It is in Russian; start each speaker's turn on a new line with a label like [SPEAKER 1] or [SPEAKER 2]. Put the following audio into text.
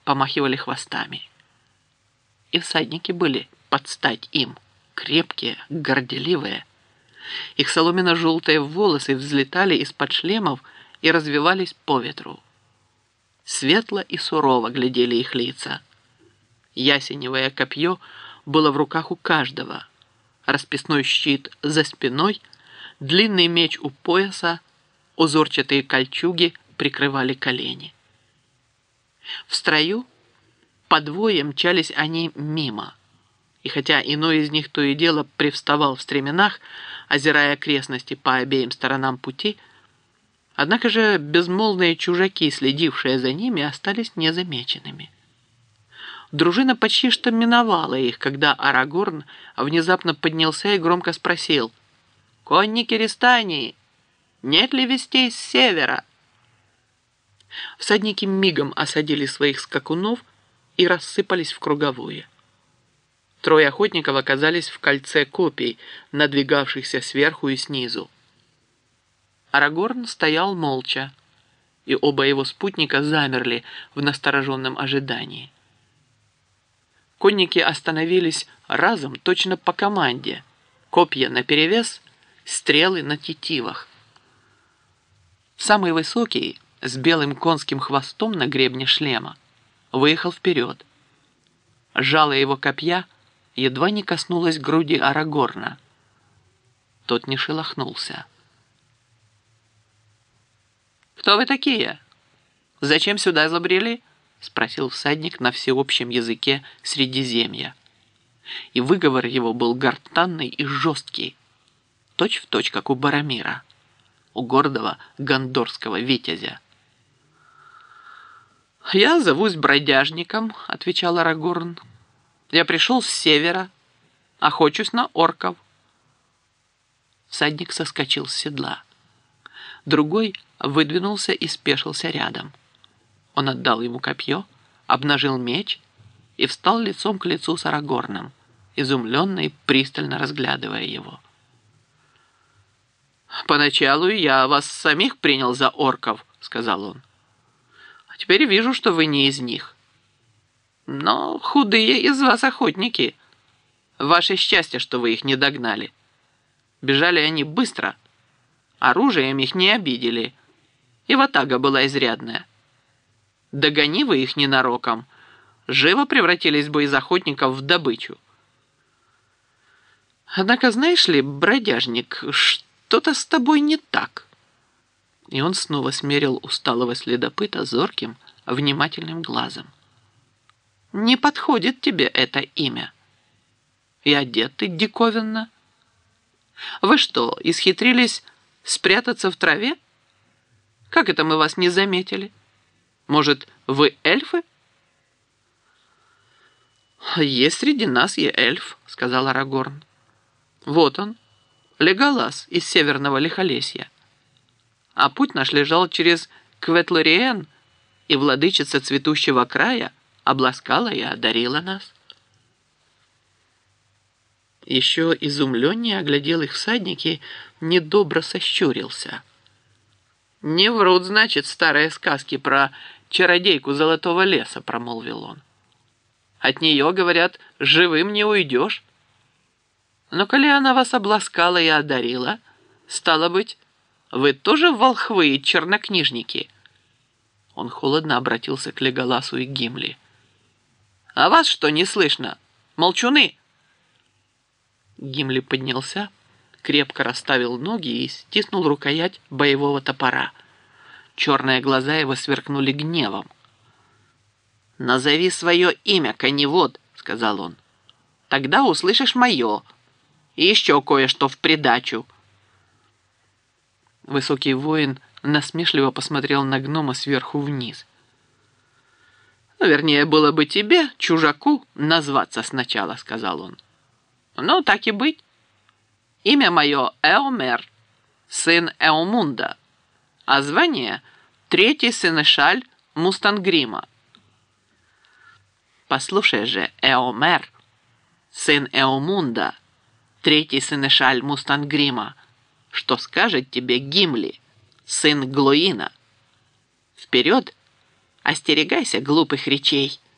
[SPEAKER 1] помахивали хвостами. И всадники были под стать им, крепкие, горделивые. Их соломенно-желтые волосы взлетали из-под шлемов и развивались по ветру. Светло и сурово глядели их лица. Ясеневое копье было в руках у каждого, расписной щит за спиной, длинный меч у пояса, узорчатые кольчуги прикрывали колени. В строю по двое мчались они мимо, и хотя иной из них то и дело привставал в стременах, озирая окрестности по обеим сторонам пути, однако же безмолвные чужаки, следившие за ними, остались незамеченными. Дружина почти что миновала их, когда Арагорн внезапно поднялся и громко спросил: «Конники Рестании, нет ли вестей с севера?» Всадники мигом осадили своих скакунов и рассыпались в круговую. Трое охотников оказались в кольце копий, надвигавшихся сверху и снизу. Арагорн стоял молча, и оба его спутника замерли в настороженном ожидании. Конники остановились разом, точно по команде. Копья наперевес, стрелы на тетивах. Самый высокий, с белым конским хвостом на гребне шлема, выехал вперед. Жало его копья едва не коснулось груди Арагорна. Тот не шелохнулся. «Кто вы такие? Зачем сюда забрели?» — спросил всадник на всеобщем языке Средиземья. И выговор его был гортанный и жесткий, точь-в-точь, как у Барамира, у гордого гондорского витязя. «Я зовусь Бродяжником», — отвечал Арагорн. «Я пришел с севера, охочусь на орков». Всадник соскочил с седла. Другой выдвинулся и спешился рядом. Он отдал ему копье, обнажил меч и встал лицом к лицу с Арагорном, изумленно и пристально разглядывая его. «Поначалу я вас самих принял за орков», — сказал он. «А теперь вижу, что вы не из них. Но худые из вас охотники. Ваше счастье, что вы их не догнали. Бежали они быстро, оружием их не обидели, и ватага была изрядная. Догони вы их ненароком, живо превратились бы из охотников в добычу. Однако, знаешь ли, бродяжник, что-то с тобой не так». И он снова смерил усталого следопыта зорким, внимательным глазом. «Не подходит тебе это имя. И одет ты диковинно. Вы что, исхитрились спрятаться в траве? Как это мы вас не заметили? Может, вы эльфы?» «Есть среди нас и эльф», — сказал Арагорн. «Вот он, Леголас из северного Лихолесья. А путь наш лежал через Кветлориен, и владычица цветущего края обласкала и одарила нас». Еще изумленнее оглядел их всадники, недобро сощурился. «Не врут, значит, старые сказки про чародейку Золотого леса», — промолвил он. «От нее, говорят, живым не уйдешь. Но коли она вас обласкала и одарила, стало быть, вы тоже волхвы и чернокнижники?» Он холодно обратился к Леголасу и Гимли. «А вас что не слышно? Молчуны!» Гимли поднялся, крепко расставил ноги и стиснул рукоять боевого топора. Черные глаза его сверкнули гневом. «Назови свое имя, коневод», — сказал он. «Тогда услышишь мое. И еще кое-что в придачу». Высокий воин насмешливо посмотрел на гнома сверху вниз. «Вернее, было бы тебе, чужаку, назваться сначала», — сказал он. «Ну, так и быть. Имя мое Эомер, сын Эомунда, а звание — третий сенешаль Мустангрима. Послушай же, Эомер, сын Эомунда, третий сенешаль Мустангрима, что скажет тебе Гимли, сын Глоина. Вперед Остерегайся глупых речей.